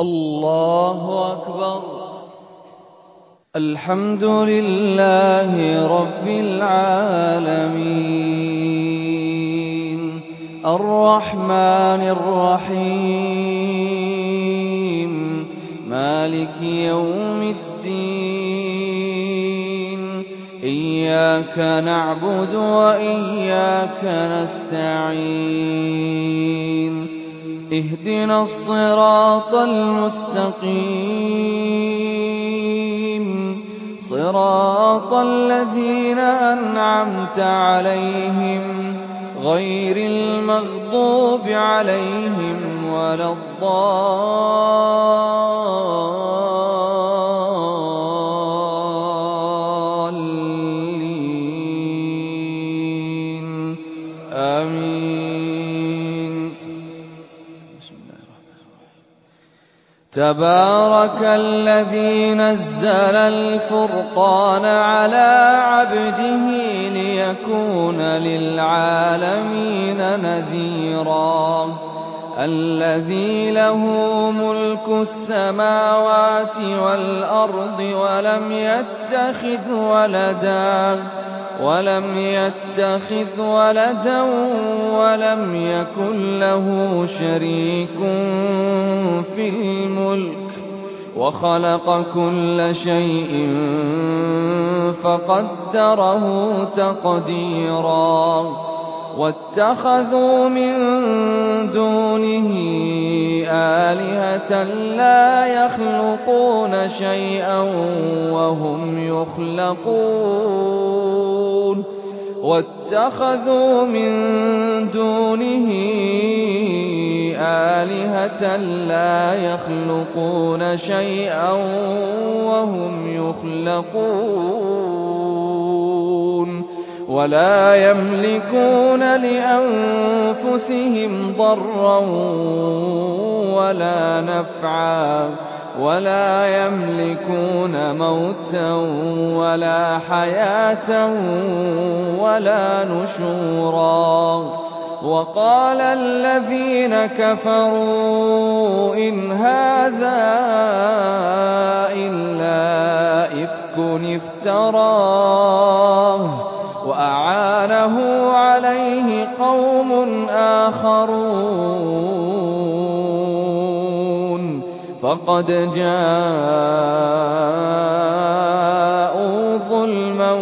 الله أكبر. الحمد لله رب العالمين الرحمن الرحيم مالك يوم الدين إياك نعبد وإياك نستعين اهدنا الصراط المستقيم صراط الذين أنعمت عليهم غير المغضوب عليهم ولا الضالين آمين. تبارك الذي نزل الفرقان على عبده ليكون للعالمين نذيرا الذي له ملك السماوات والأرض ولم يتخذ ولدا ولم يكن له شريك في الملك وخلق كل شيء فقدره تقديرا واتخذوا من دونه آلهة لا يخلقون شيئا وهم يخلقون ولا يملكون لأنفسهم ضرا ولا نفعا ولا يملكون موتا ولا حياة ولا نشورا. وقال الذين كفروا إن هذا إلا إفك افتراه وأعانه عليه قوم آخرون فقد جاءوا ظلما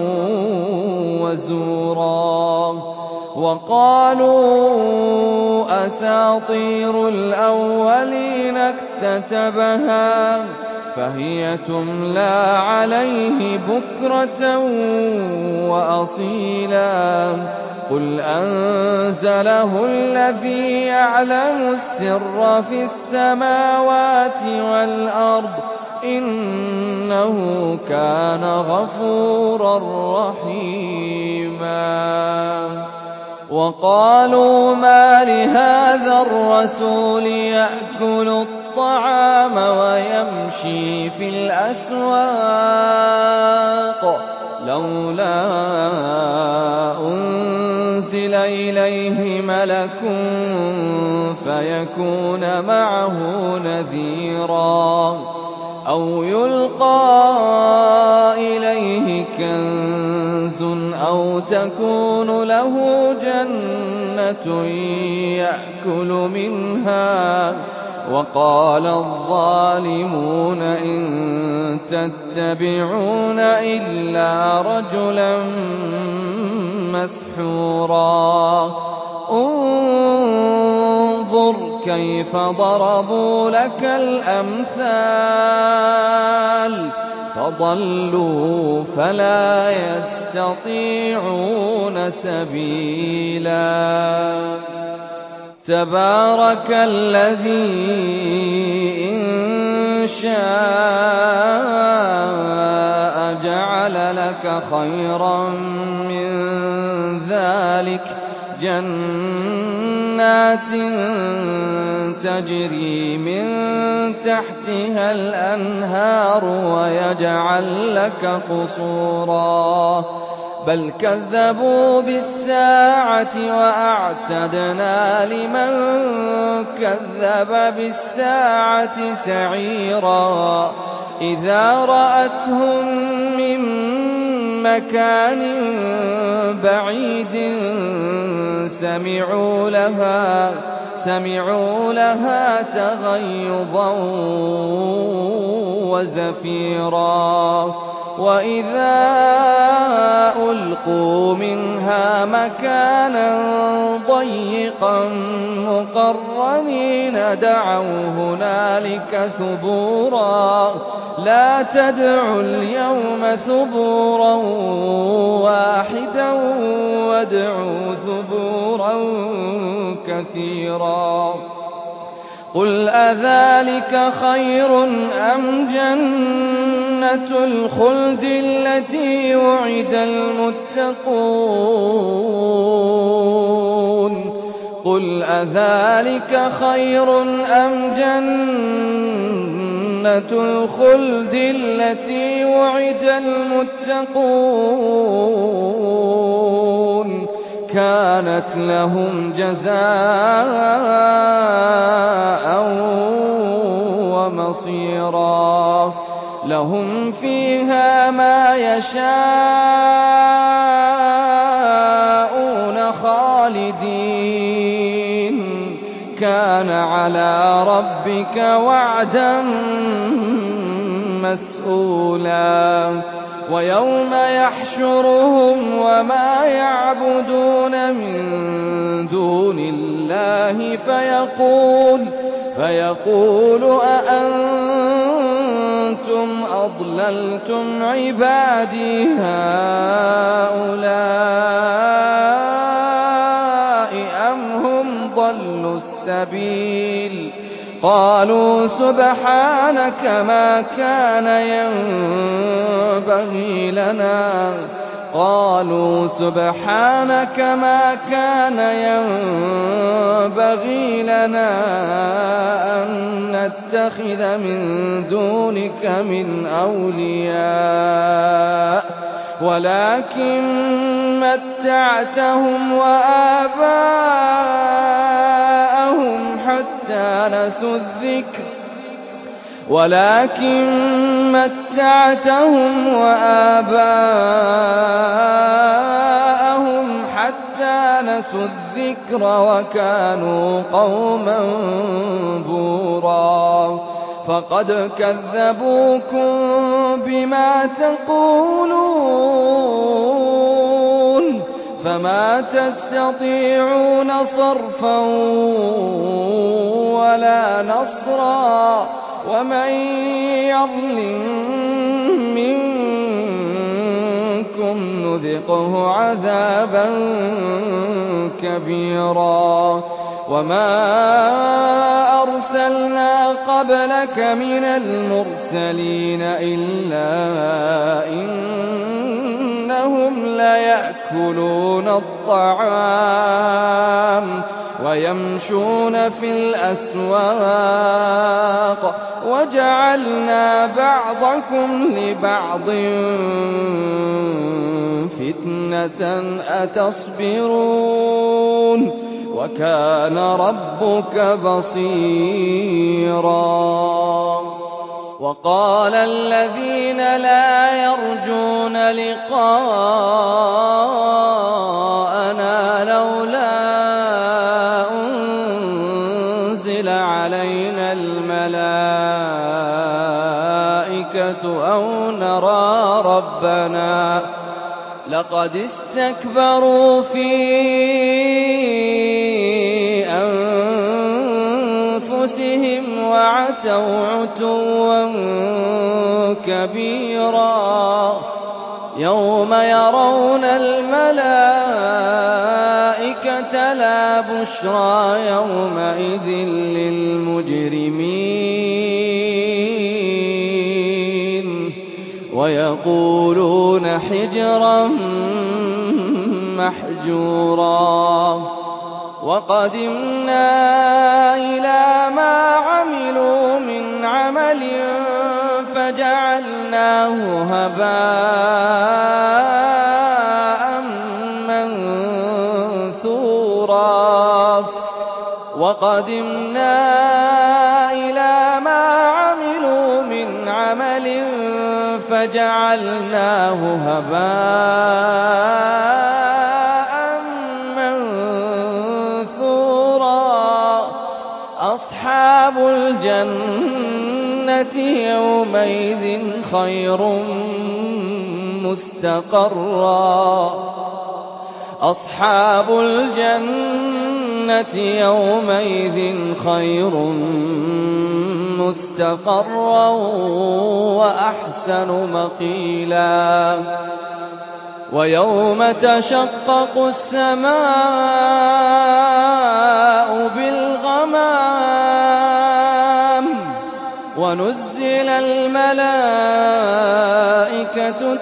وزورا. وقالوا أساطير الأولين اكتتبها فهي تملى عليه بكرة وأصيلا قل أنزله الذي يعلم السر في السماوات والأرض إنه كان غفورا رحيما. وقالوا ما لهذا الرسول يأكل الطعام ويمشي في الأسواق لولا أنزل إليه ملك فيكون معه نذيرا أو يلقى إليه كنز أو تكون له جنة يأكل منها. وقال الظالمون إن تتبعون إلا رجلا مسحورا انظر كيف ضربوا لك الأمثال فضلوا فلا يستطيعون سبيلا. تبارك الذي إن شاء جعل لك خيرا من ذلك جنات تجري من تحتها الأنهار ويجعل لك قصورا بل كذبوا بالساعة وأعتدنا لمن كذب بالساعة سعيرا إذا رأتهم من مكان بعيد سمعوا لها تغيظا وزفيرا وإذا ألقوا منها مكانا ضيقا مقرنين دعوا هنالك ثبورا لا تدعوا اليوم ثبورا واحدا وادعوا ثبورا كثيرا قل أذلك خير أم جنة الخلد التي وعد المتقون قل أذلك خير أم جنة الخلد التي وعد المتقون كانت لهم جزاء ومصيرا لهم فيها ما يشاءون خالدين كان على ربك وعدا مسئولا ويوم يحشرهم وما يعبدون من دون الله فيقول أأنتم أضللتم عبادي هؤلاء أم هم ضلوا السبيل قالوا سبحانك ما كان ينبغي لنا أن نتخذ من دونك من أولياء ولكن متعتهم وآباءهم حتى نسوا الذكر وكانوا قوما بورا فقد كذبوكم بما تقولون فما تستطيعون صرفا ولا نصرا ومن يظلم منكم نذقه عذابا كبيرا وما أرسلنا قبلك من المرسلين إلا إنهم ليأكلون الطعام ويمشون في الأسواق وجعلنا بعضكم لبعض فتنة أتصبرون وكان ربك بصيرا وقال الذين لا يرجون لقاءنا لولا أنزل علينا الملائكة أو نرى ربنا لقد استكبروا في أنفسهم وعتوا عتوا كبيرا يوم يرون الملائكة لا بشرى يومئذ للمجرمين ويقولون حجرا محجورا وقدمنا إلى ما عملوا من عمل فجعلناه هباء وقدمنا إلى ما عملوا من عمل فجعلناه هباء منثورا أصحاب الجنة يومئذ خير مستقرا أصحاب الجنة يومئذ خير مستقرا وأحسن مقيلا ويوم تشقق السماء بالغمام ونزل الملائكة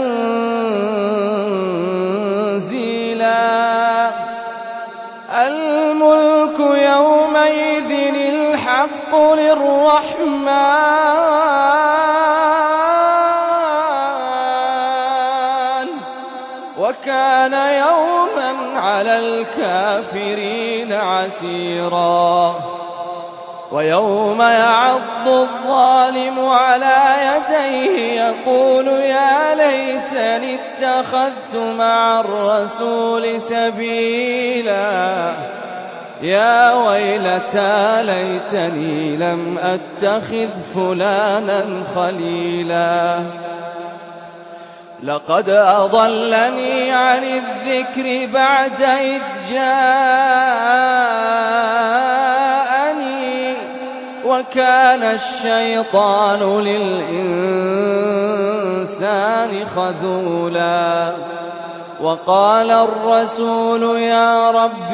تنزيلا الملك يومئذ الحق للرحمن وكان يوما على الكافرين عسيرا ويوم يعض الظالم على يديه يقول يا ليتني اتخذت مع الرسول سبيلا يا ويلتى ليتني لم أتخذ فلانا خليلا لقد أضلني عن الذكر بعد إذ جاءني وكان الشيطان للإنسان خذولا وقال الرسول يا رب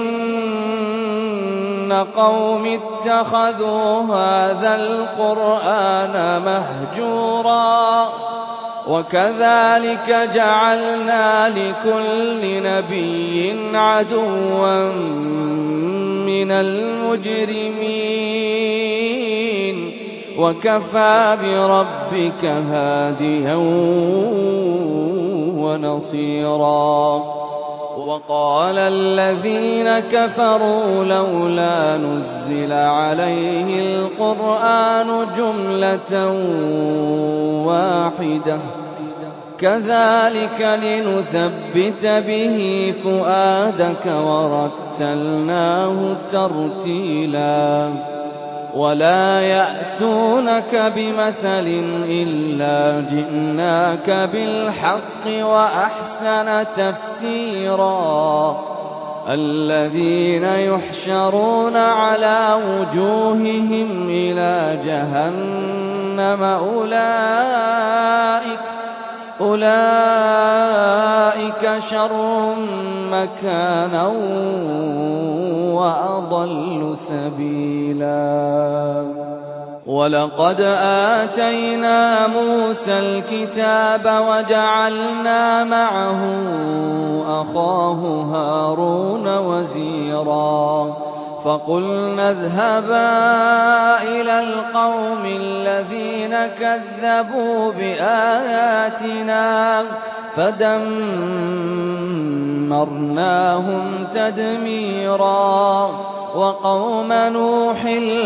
إن قوم اتخذوا هذا القرآن مهجورا وكذلك جعلنا لكل نبي عدوا من المجرمين وكفى بربك هاديا ونصيرا وقال الذين كفروا لولا نزل عليه القرآن جملة واحدة كذلك لنثبت به فؤادك ورتلناه ترتيلا ولا يأتونك بمثل إلا جئناك بالحق وأحسن تفسيرا الذين يحشرون على وجوههم إلى جهنم أولئك شر مكانا وأضل سبيلا ولقد آتينا موسى الكتاب وجعلنا معه أخاه هارون وزيرا فقلنا اذهبا إلى القوم الذين كذبوا بآياتنا فدمرناهم تدميرا وقوم نوح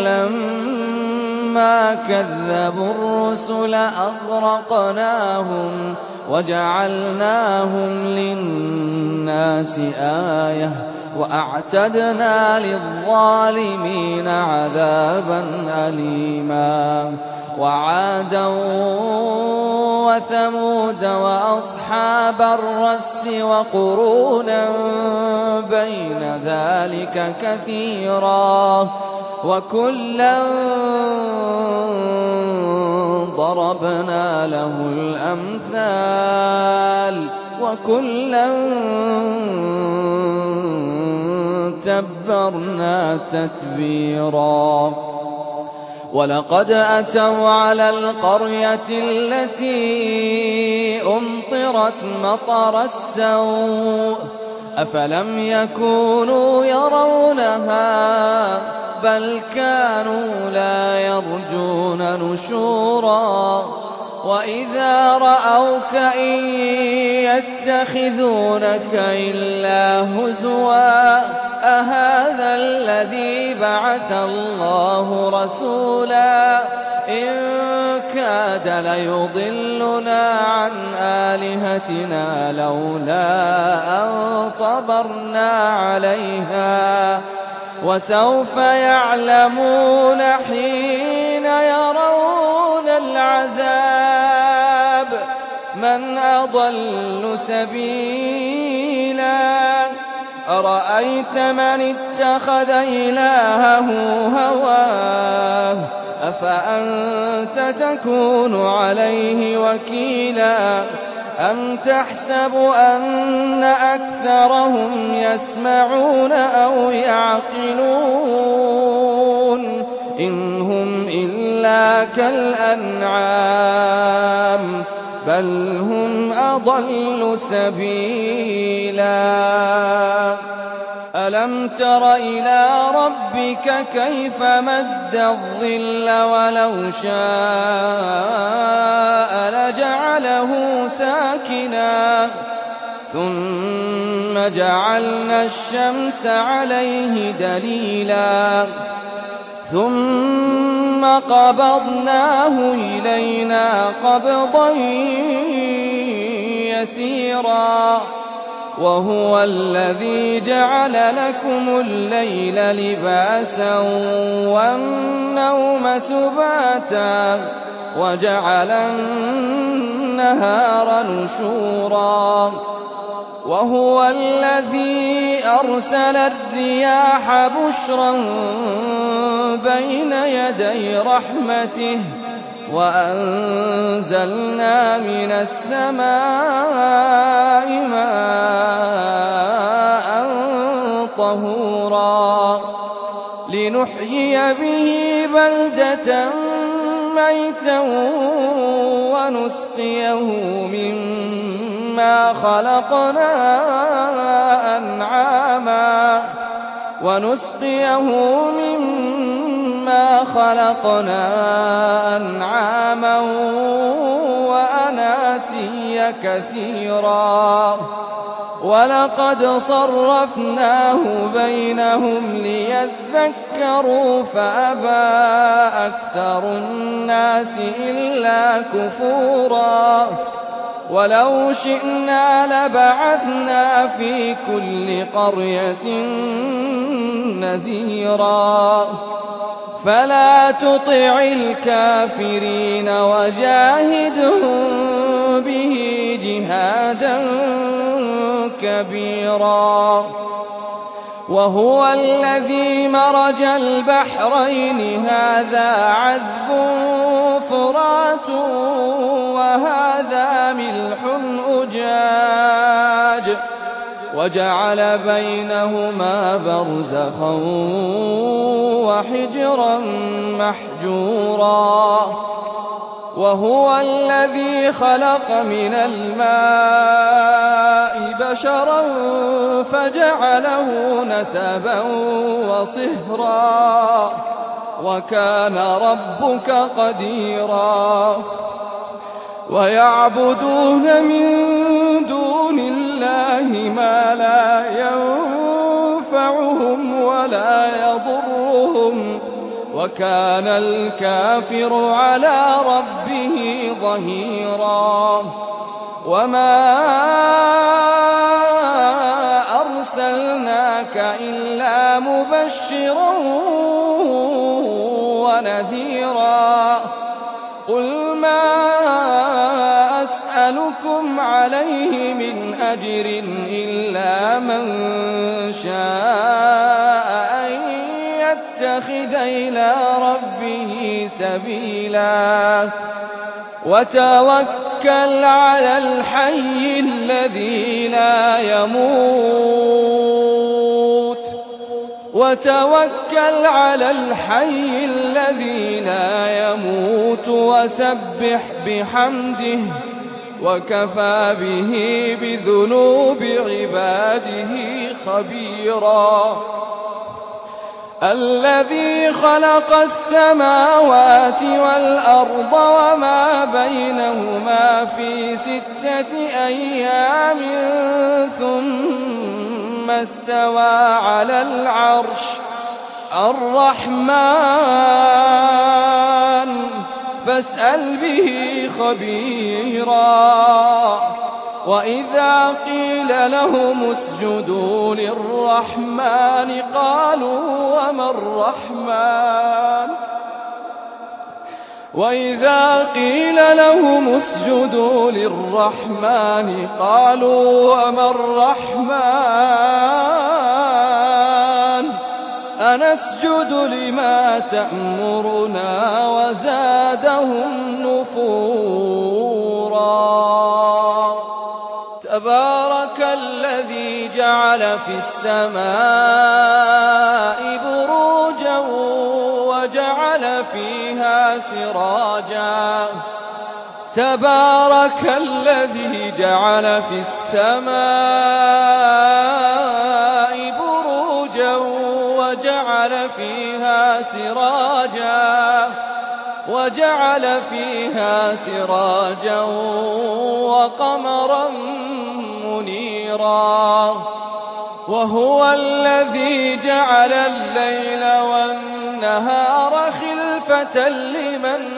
لما كذبوا الرسل أغرقناهم وجعلناهم للناس آية وأعتدنا للظالمين عذابا أليما وعادا وثمود وأصحاب الرس وقرونا بين ذلك كثيرا وكلا ضربنا له الأمثال وكلا تبرنا تتبيرا ولقد أتوا على القرية التي أمطرت مطر السوء أفلم يكونوا يرونها بل كانوا لا يرجون نشورا وإذا رأوك إن يتخذونك إلا هزوا أهذا الذي بعث الله رسولا إن كاد ليضلنا عن آلهتنا لولا أن صبرنا عليها وسوف يعلمون حين يرون العذاب من أضل سبيلا أرأيت من اتخذ إلهه هواه أفأنت تكون عليه وكيلا أم تحسب أن أكثرهم يسمعون أو يعقلون إن هم إلا كالأنعام بل هم أضل سبيلا ألم تر إلى ربك كيف مد الظل ولو شاء لجعله ساكنا ثم جعلنا الشمس عليه دليلا ثم قبضناه إلينا قبضا يسيرا وهو الذي جعل لكم الليل لباسا والنوم سباتا وجعل النهار نشورا وهو الذي أرسل الرياح بشرا بين يدي رحمته وأنزلنا من السماء ماء طهورا لنحيي به بلدة ميتا ونسقيه مما خلقنا أنعاما وأناسيا كثيرا ولقد صرفناه بينهم ليذكروا فأبى أكثر الناس إلا كفورا ولو شئنا لبعثنا في كل قرية نذيرا فلا تطع الكافرين وجاهدهم به جهادا كبيرا وهو الذي مرج البحرين هذا عذب فرات وهذا ملح أجاج وجعل بينهما برزخا وحجرا محجورا وهو الذي خلق من الماء بشرا فجعله نسبا وصهرا وكان ربك قديرا ويعبدون من دون الله ما لا ينفعهم ولا يضرهم وكان الكافر على ربه ظهيرا وما أرسلناك إلا مبشرا ونذيرا قل ما أسألكم عليه من أجر إلا من شاء أن يتخذ إلى ربه سبيلا وتوكل على الحي الذي لا يموت وسبح بحمده وكفى به بذنوب عباده خبيرا الذي خلق السماوات والأرض وما بينهما في 6 أيام ثم ثم استوى على العرش الرحمن فاسأل به خبيرا. وإذا قيل لهم اسجدوا للرحمن قالوا وما الرحمن وإذا قيل لهم اسجدوا للرحمن قالوا وما الرحمن أنسجد لما تأمرنا وزادهم نفورا. تبارك الذي جعل في السماء بروجا وجعل فيها سراجا. تبارك الذي جعل في السماء بروجا وجعل فيها سراجا وقمرا منيرا. وهو الذي جعل الليل والنهار خلفة لمن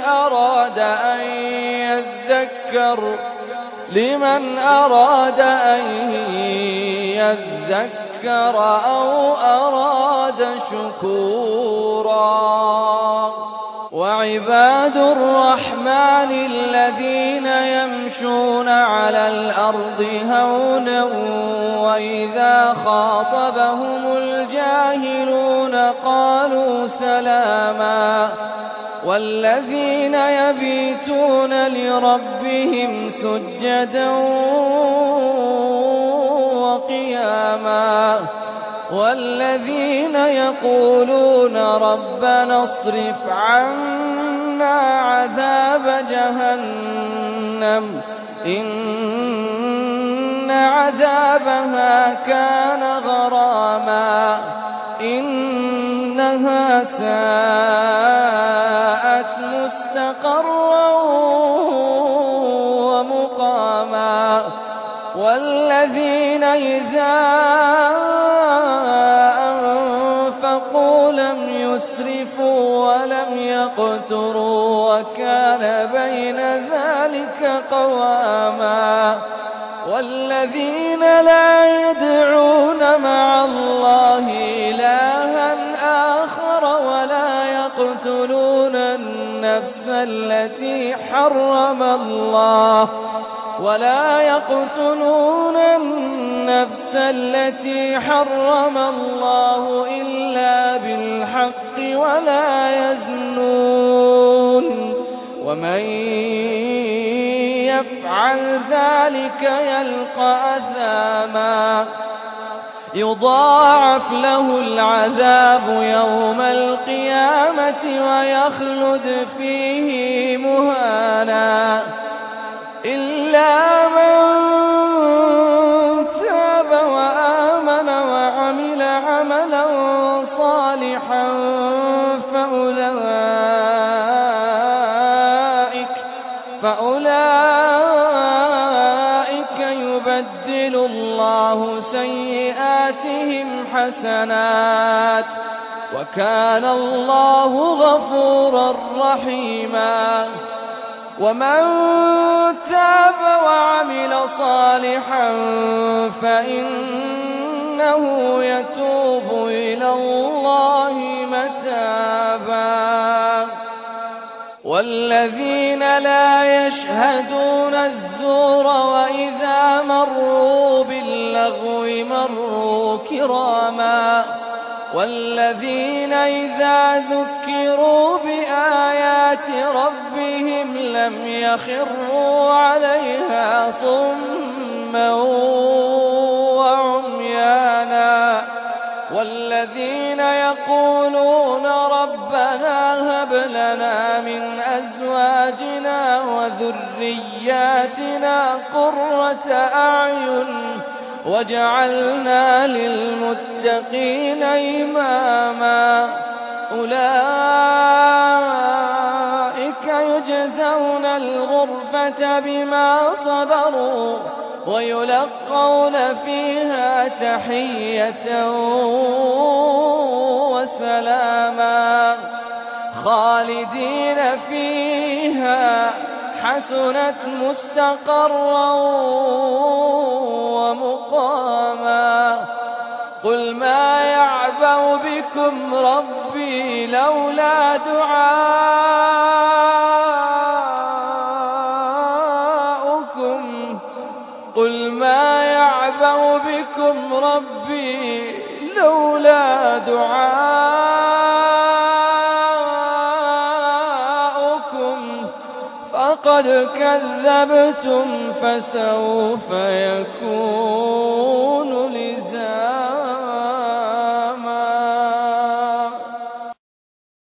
أراد أن يذكر أو أراد شكورا. وعباد الرحمن الذين يمشون على الأرض هونا وإذا خاطبهم الجاهلون قالوا سلاما. والذين يبيتون لربهم سجدا وقياما. والذين يقولون ربنا اصرف عنا عذاب جهنم إن عذابها كان غراما إنها ساءت مستقرا ومقاما. والذين إذا أنفقوا لم يسرفوا ولم يقتروا وكان بين ذلك قواما. والذين لا يدعون مع الله إلها آخر ولا يقتلون النفس التي حرم الله إلا بالحق ولا يزنون. ومن يفعل ذلك يلقى أثاما يضاعف له العذاب يوم القيامة ويخلد فيه مهانا إلا من تاب وآمن وعمل عملا صالحا فأولئك يبدل الله سيئاتهم حسنات وكان الله غفورا رحيما. ومن تاب وعمل صالحا فإنه يتوب إلى الله متابا. والذين لا يشهدون الزور وإذا مروا باللغو مروا كراما. والذين إذا ذكروا بآيات ربهم لم يخروا عليها صما وعميانا. والذين يقولون ربنا هب لنا من أزواجنا وذرياتنا قرة أعين واجعلنا للمتقين إماما. أولئك يجزون الغرفة بما صبروا ويلقون فيها تحية وسلاما خالدين فيها حسنت مستقرا ومقاما قل ما يعبأ بكم ربي لولا دعاؤكم قل ما يعبأ بكم ربي لولا دعاؤكم فقد كذبتم فسوف يكون لزاما